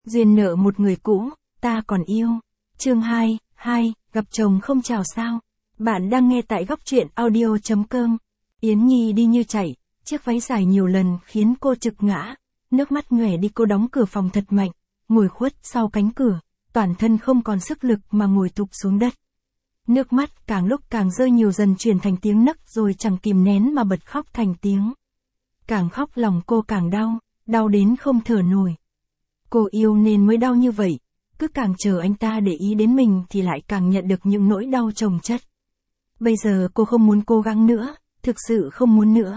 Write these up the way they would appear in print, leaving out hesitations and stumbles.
Duyên nợ một người cũ, ta còn yêu. Chương 2, gặp chồng không chào sao. Bạn đang nghe tại góc truyện audio.com. Yến Nhi đi như chạy, chiếc váy dài nhiều lần khiến cô trực ngã. Nước mắt nhòe đi, cô đóng cửa phòng thật mạnh, ngồi khuất sau cánh cửa, toàn thân không còn sức lực mà ngồi thụp xuống đất. Nước mắt càng lúc càng rơi, nhiều dần chuyển thành tiếng nấc, rồi chẳng kìm nén mà bật khóc thành tiếng. Càng khóc lòng cô càng đau, đau đến không thở nổi. Cô yêu nên mới đau như vậy, cứ càng chờ anh ta để ý đến mình thì lại càng nhận được những nỗi đau chồng chất. Bây giờ cô không muốn cố gắng nữa, thực sự không muốn nữa.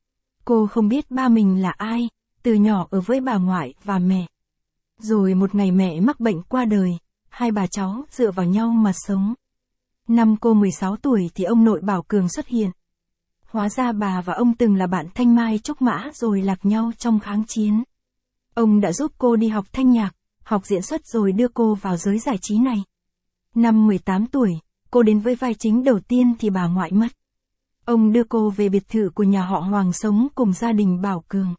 Cô không biết ba mình là ai, từ nhỏ ở với bà ngoại và mẹ. Rồi một ngày mẹ mắc bệnh qua đời, hai bà cháu dựa vào nhau mà sống. Năm cô 16 tuổi thì ông nội Bảo Cường xuất hiện. Hóa ra bà và ông từng là bạn thanh mai trúc mã rồi lạc nhau trong kháng chiến. Ông đã giúp cô đi học thanh nhạc, học diễn xuất rồi đưa cô vào giới giải trí này. Năm 18 tuổi, cô đến với vai chính đầu tiên thì bà ngoại mất. Ông đưa cô về biệt thự của nhà họ Hoàng sống cùng gia đình Bảo Cường.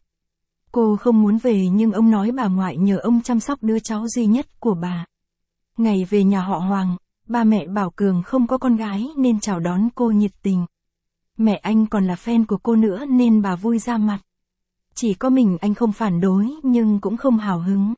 Cô không muốn về nhưng ông nói bà ngoại nhờ ông chăm sóc đứa cháu duy nhất của bà. Ngày về nhà họ Hoàng, ba mẹ Bảo Cường không có con gái nên chào đón cô nhiệt tình. Mẹ anh còn là fan của cô nữa nên bà vui ra mặt. Chỉ có mình anh không phản đối nhưng cũng không hào hứng.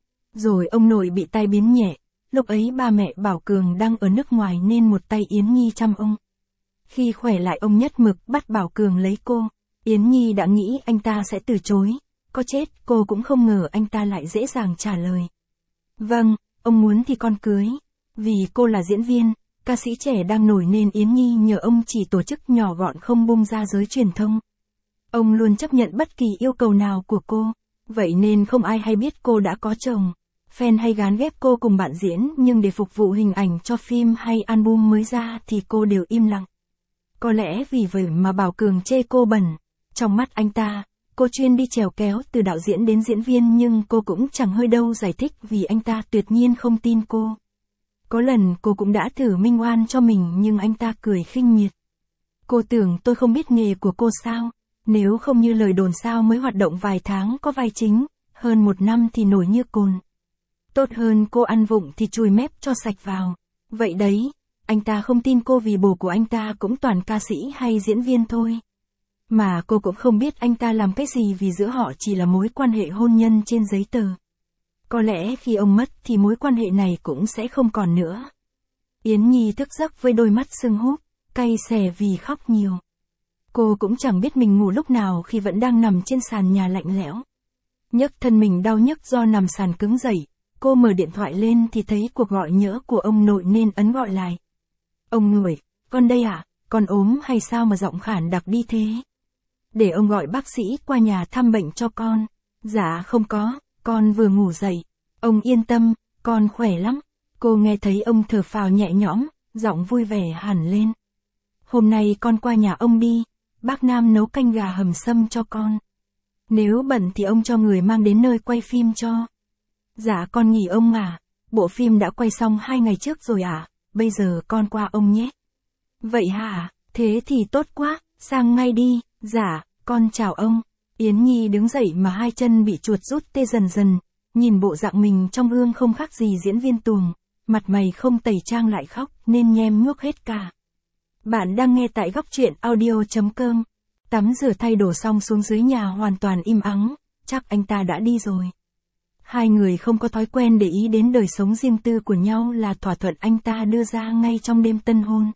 Rồi ông nội bị tai biến nhẹ, lúc ấy ba mẹ Bảo Cường đang ở nước ngoài nên một tay Yến Nhi chăm ông. Khi khỏe lại ông nhất mực bắt Bảo Cường lấy cô. Yến Nhi đã nghĩ anh ta sẽ từ chối, có chết cô cũng không ngờ anh ta lại dễ dàng trả lời. Vâng, ông muốn thì con cưới. Vì cô là diễn viên, ca sĩ trẻ đang nổi nên Yến Nhi nhờ ông chỉ tổ chức nhỏ gọn không bung ra giới truyền thông. Ông luôn chấp nhận bất kỳ yêu cầu nào của cô, vậy nên không ai hay biết cô đã có chồng. Fan hay gán ghép cô cùng bạn diễn nhưng để phục vụ hình ảnh cho phim hay album mới ra thì cô đều im lặng. Có lẽ vì vậy mà Bảo Cường chê cô bẩn. Trong mắt anh ta, cô chuyên đi chèo kéo từ đạo diễn đến diễn viên nhưng cô cũng chẳng hơi đâu giải thích vì anh ta tuyệt nhiên không tin cô. Có lần cô cũng đã thử minh oan cho mình nhưng anh ta cười khinh miệt. Cô tưởng tôi không biết nghề của cô sao? Nếu không như lời đồn sao mới hoạt động vài tháng có vai chính, hơn 1 năm thì nổi như cồn. Tốt hơn cô ăn vụng thì chùi mép cho sạch vào. Vậy đấy, anh ta không tin cô vì bồ của anh ta cũng toàn ca sĩ hay diễn viên thôi. Mà cô cũng không biết anh ta làm cái gì vì giữa họ chỉ là mối quan hệ hôn nhân trên giấy tờ. Có lẽ khi ông mất thì mối quan hệ này cũng sẽ không còn nữa. Yến Nhi thức giấc với đôi mắt sưng húp, cay xè vì khóc nhiều. Cô cũng chẳng biết mình ngủ lúc nào khi vẫn đang nằm trên sàn nhà lạnh lẽo. Nhấc thân mình đau nhức do nằm sàn cứng dậy, cô mở điện thoại lên thì thấy cuộc gọi nhỡ của ông nội nên ấn gọi lại. Ông nội, con đây ạ, con ốm hay sao mà giọng khản đặc đi thế? Để ông gọi bác sĩ qua nhà thăm bệnh cho con. Dạ không có, con vừa ngủ dậy. Ông yên tâm, con khỏe lắm. Cô nghe thấy ông thở phào nhẹ nhõm, giọng vui vẻ hẳn lên. Hôm nay con qua nhà ông đi, bác Nam nấu canh gà hầm sâm cho con. Nếu bận thì ông cho người mang đến nơi quay phim cho. Dạ con nghỉ ông à, bộ phim đã quay xong 2 ngày trước rồi à, bây giờ con qua ông nhé. Vậy hả, thế thì tốt quá, sang ngay đi. Dạ, con chào ông. Yến Nhi đứng dậy mà hai chân bị chuột rút tê dần dần, nhìn bộ dạng mình trong gương không khác gì diễn viên tuồng, mặt mày không tẩy trang lại khóc nên nhem nhuốc hết cả. Bạn đang nghe tại góc truyện audio.com. Tắm rửa thay đồ xong xuống dưới nhà hoàn toàn im ắng, chắc anh ta đã đi rồi. Hai người không có thói quen để ý đến đời sống riêng tư của nhau là thỏa thuận anh ta đưa ra ngay trong đêm tân hôn.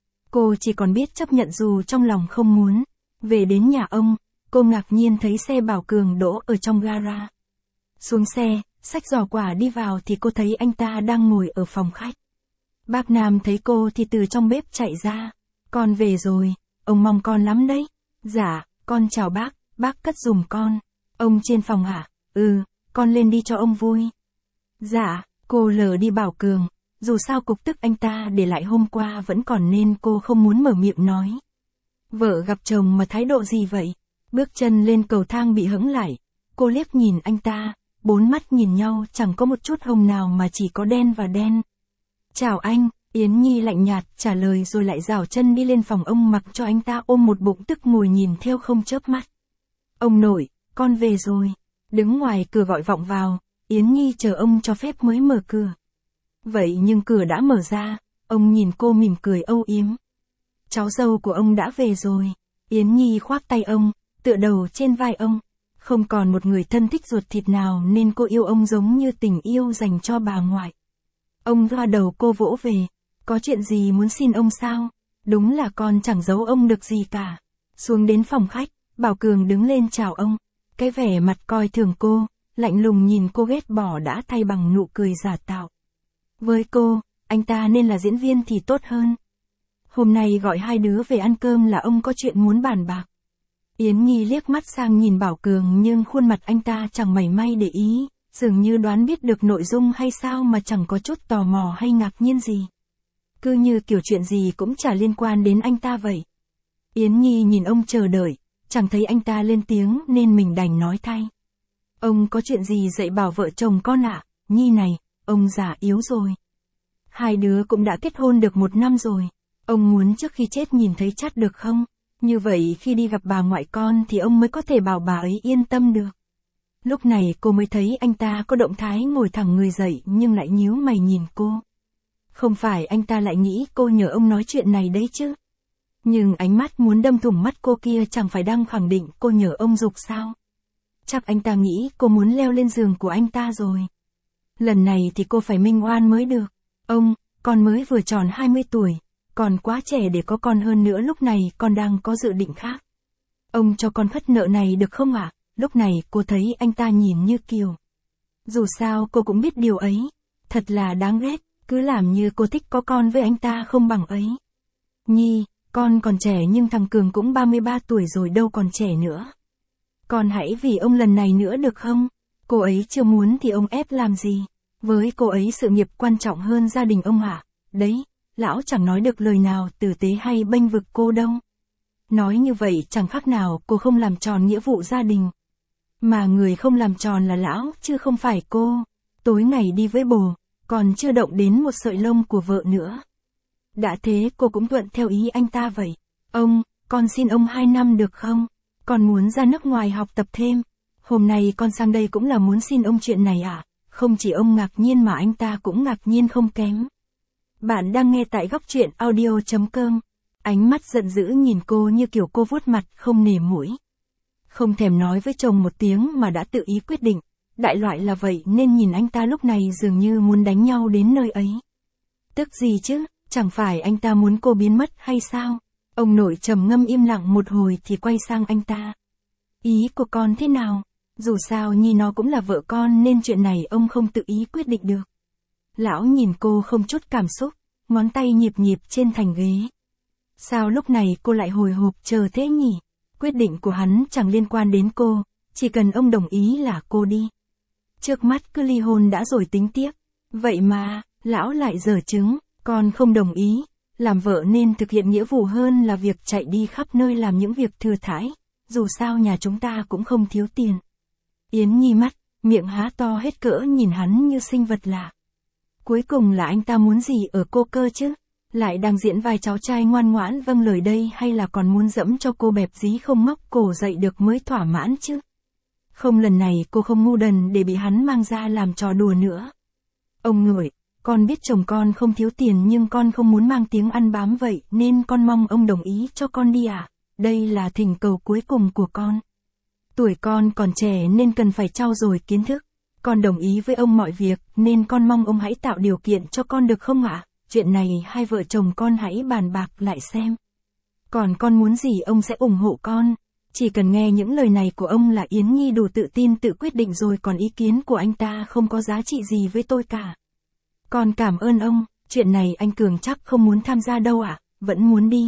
Cô chỉ còn biết chấp nhận dù trong lòng không muốn. Về đến nhà ông, cô ngạc nhiên thấy xe Bảo Cường đỗ ở trong gara. Xuống xe, xách giỏ quà đi vào thì cô thấy anh ta đang ngồi ở phòng khách. Bác Nam thấy cô thì từ trong bếp chạy ra. Con về rồi, ông mong con lắm đấy. Dạ, con chào bác cất giùm con. Ông trên phòng hả? Con lên đi cho ông vui. Dạ, cô lờ đi Bảo Cường, dù sao cục tức anh ta để lại hôm qua vẫn còn nên cô không muốn mở miệng nói. Vợ gặp chồng mà thái độ gì vậy? Bước chân lên cầu thang bị hững lại. Cô liếc nhìn anh ta, 4 mắt nhìn nhau chẳng có một chút hồng nào mà chỉ có đen và đen. Chào anh, Yến Nhi lạnh nhạt trả lời rồi lại rảo chân đi lên phòng ông mặc cho anh ta ôm một bụng tức ngồi nhìn theo không chớp mắt. Ông nội, con về rồi. Đứng ngoài cửa gọi vọng vào, Yến Nhi chờ ông cho phép mới mở cửa. Vậy nhưng cửa đã mở ra, ông nhìn cô mỉm cười âu yếm. Cháu dâu của ông đã về rồi. Yến Nhi khoác tay ông, tựa đầu trên vai ông. Không còn một người thân thích ruột thịt nào nên cô yêu ông giống như tình yêu dành cho bà ngoại. Ông xoa đầu cô vỗ về. Có chuyện gì muốn xin ông sao? Đúng là con chẳng giấu ông được gì cả. Xuống đến phòng khách, Bảo Cường đứng lên chào ông. Cái vẻ mặt coi thường cô, lạnh lùng nhìn cô ghét bỏ đã thay bằng nụ cười giả tạo. Với cô, anh ta nên là diễn viên thì tốt hơn. Hôm nay gọi hai đứa về ăn cơm là ông có chuyện muốn bàn bạc. Yến Nhi liếc mắt sang nhìn Bảo Cường nhưng khuôn mặt anh ta chẳng mảy may để ý, dường như đoán biết được nội dung hay sao mà chẳng có chút tò mò hay ngạc nhiên gì. Cứ như kiểu chuyện gì cũng chả liên quan đến anh ta vậy. Yến Nhi nhìn ông chờ đợi, chẳng thấy anh ta lên tiếng nên mình đành nói thay. Ông có chuyện gì dạy bảo vợ chồng con ạ? Nhi này, ông già yếu rồi. Hai đứa cũng đã kết hôn được 1 năm rồi. Ông muốn trước khi chết nhìn thấy Trát được không? Như vậy khi đi gặp bà ngoại con thì ông mới có thể bảo bà ấy yên tâm được. Lúc này cô mới thấy anh ta có động thái ngồi thẳng người dậy nhưng lại nhíu mày nhìn cô. Không phải anh ta lại nghĩ cô nhờ ông nói chuyện này đấy chứ. Nhưng ánh mắt muốn đâm thủng mắt cô kia chẳng phải đang khẳng định cô nhờ ông giục sao. Chắc anh ta nghĩ cô muốn leo lên giường của anh ta rồi. Lần này thì cô phải minh oan mới được. Ông, con mới vừa tròn 20 tuổi. Còn quá trẻ để có con hơn nữa, lúc này con đang có dự định khác. Ông cho con phất nợ này được không ạ? Lúc này cô thấy anh ta nhìn như kiều. Dù sao cô cũng biết điều ấy. Thật là đáng ghét, cứ làm như cô thích có con với anh ta không bằng ấy. Nhi, con còn trẻ nhưng thằng Cường cũng 33 tuổi rồi đâu còn trẻ nữa. Con hãy vì ông lần này nữa được không? Cô ấy chưa muốn thì ông ép làm gì? Với cô ấy sự nghiệp quan trọng hơn gia đình ông ạ. Đấy, lão chẳng nói được lời nào tử tế hay bênh vực cô đâu. Nói như vậy chẳng khác nào cô không làm tròn nghĩa vụ gia đình. Mà người không làm tròn là lão chứ không phải cô. Tối ngày đi với bồ, còn chưa động đến một sợi lông của vợ nữa. Đã thế cô cũng thuận theo ý anh ta vậy. Ông, con xin ông 2 năm được không? Con muốn ra nước ngoài học tập thêm. Hôm nay con sang đây cũng là muốn xin ông chuyện này ạ. Không chỉ ông ngạc nhiên mà anh ta cũng ngạc nhiên không kém. Bạn đang nghe tại góc truyện audio.com. Ánh mắt giận dữ nhìn cô như kiểu cô vuốt mặt không nể mũi. Không thèm nói với chồng một tiếng mà đã tự ý quyết định. Đại loại là vậy nên nhìn anh ta lúc này dường như muốn đánh nhau đến nơi ấy. Tức gì chứ, chẳng phải anh ta muốn cô biến mất hay sao? Ông nội trầm ngâm im lặng một hồi thì quay sang anh ta. Ý của con thế nào? Dù sao Nhi nó cũng là vợ con nên chuyện này ông không tự ý quyết định được. Lão nhìn cô không chút cảm xúc, ngón tay nhịp nhịp trên thành ghế. Sao lúc này cô lại hồi hộp chờ thế nhỉ? Quyết định của hắn chẳng liên quan đến cô, chỉ cần ông đồng ý là cô đi. Trước mắt cứ ly hôn đã rồi tính tiếp. Vậy mà, lão lại giở trứng, con không đồng ý. Làm vợ nên thực hiện nghĩa vụ hơn là việc chạy đi khắp nơi làm những việc thừa thãi. Dù sao nhà chúng ta cũng không thiếu tiền. Yến Nhi mắt, miệng há to hết cỡ nhìn hắn như sinh vật lạ. Cuối cùng là anh ta muốn gì ở cô cơ chứ? Lại đang diễn vai cháu trai ngoan ngoãn vâng lời đây hay là còn muốn dẫm cho cô bẹp dí không ngóc cổ dậy được mới thỏa mãn chứ? Không, lần này cô không ngu đần để bị hắn mang ra làm trò đùa nữa. Ông nội, con biết chồng con không thiếu tiền nhưng con không muốn mang tiếng ăn bám vậy nên con mong ông đồng ý cho con đi ạ. Đây là thỉnh cầu cuối cùng của con. Tuổi con còn trẻ nên cần phải trau dồi kiến thức. Con đồng ý với ông mọi việc nên con mong ông hãy tạo điều kiện cho con được không ạ? Chuyện này hai vợ chồng con hãy bàn bạc lại xem. Còn con muốn gì ông sẽ ủng hộ con. Chỉ cần nghe những lời này của ông là Yến Nhi đủ tự tin tự quyết định rồi, còn ý kiến của anh ta không có giá trị gì với tôi cả. Con cảm ơn ông, chuyện này anh Cường chắc không muốn tham gia đâu ạ, vẫn muốn đi.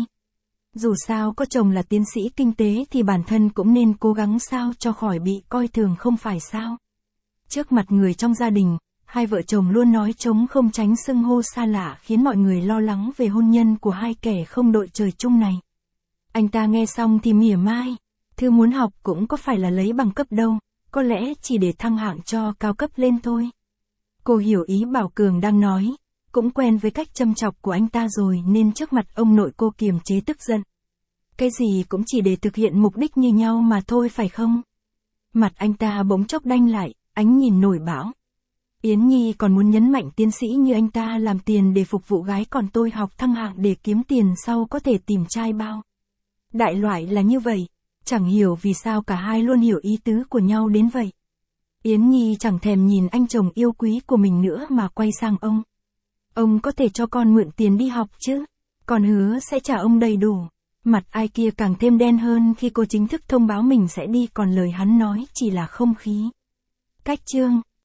Dù sao có chồng là tiến sĩ kinh tế thì bản thân cũng nên cố gắng sao cho khỏi bị coi thường không phải sao. Trước mặt người trong gia đình, hai vợ chồng luôn nói trống không tránh xưng hô xa lạ khiến mọi người lo lắng về hôn nhân của hai kẻ không đội trời chung này. Anh ta nghe xong thì mỉa mai, thư muốn học cũng có phải là lấy bằng cấp đâu, có lẽ chỉ để thăng hạng cho cao cấp lên thôi. Cô hiểu ý Bảo Cường đang nói, cũng quen với cách châm chọc của anh ta rồi nên trước mặt ông nội cô kiềm chế tức giận. Cái gì cũng chỉ để thực hiện mục đích như nhau mà thôi phải không? Mặt anh ta bỗng chốc đanh lại, ánh nhìn nổi bão. Yến Nhi còn muốn nhấn mạnh tiến sĩ như anh ta làm tiền để phục vụ gái, còn tôi học thăng hạng để kiếm tiền sau có thể tìm trai bao. Đại loại là như vậy, chẳng hiểu vì sao cả hai luôn hiểu ý tứ của nhau đến vậy. Yến Nhi chẳng thèm nhìn anh chồng yêu quý của mình nữa mà quay sang ông. Ông có thể cho con mượn tiền đi học chứ? Con hứa sẽ trả ông đầy đủ. Mặt ai kia càng thêm đen hơn khi cô chính thức thông báo mình sẽ đi, còn lời hắn nói chỉ là không khí. Cách chương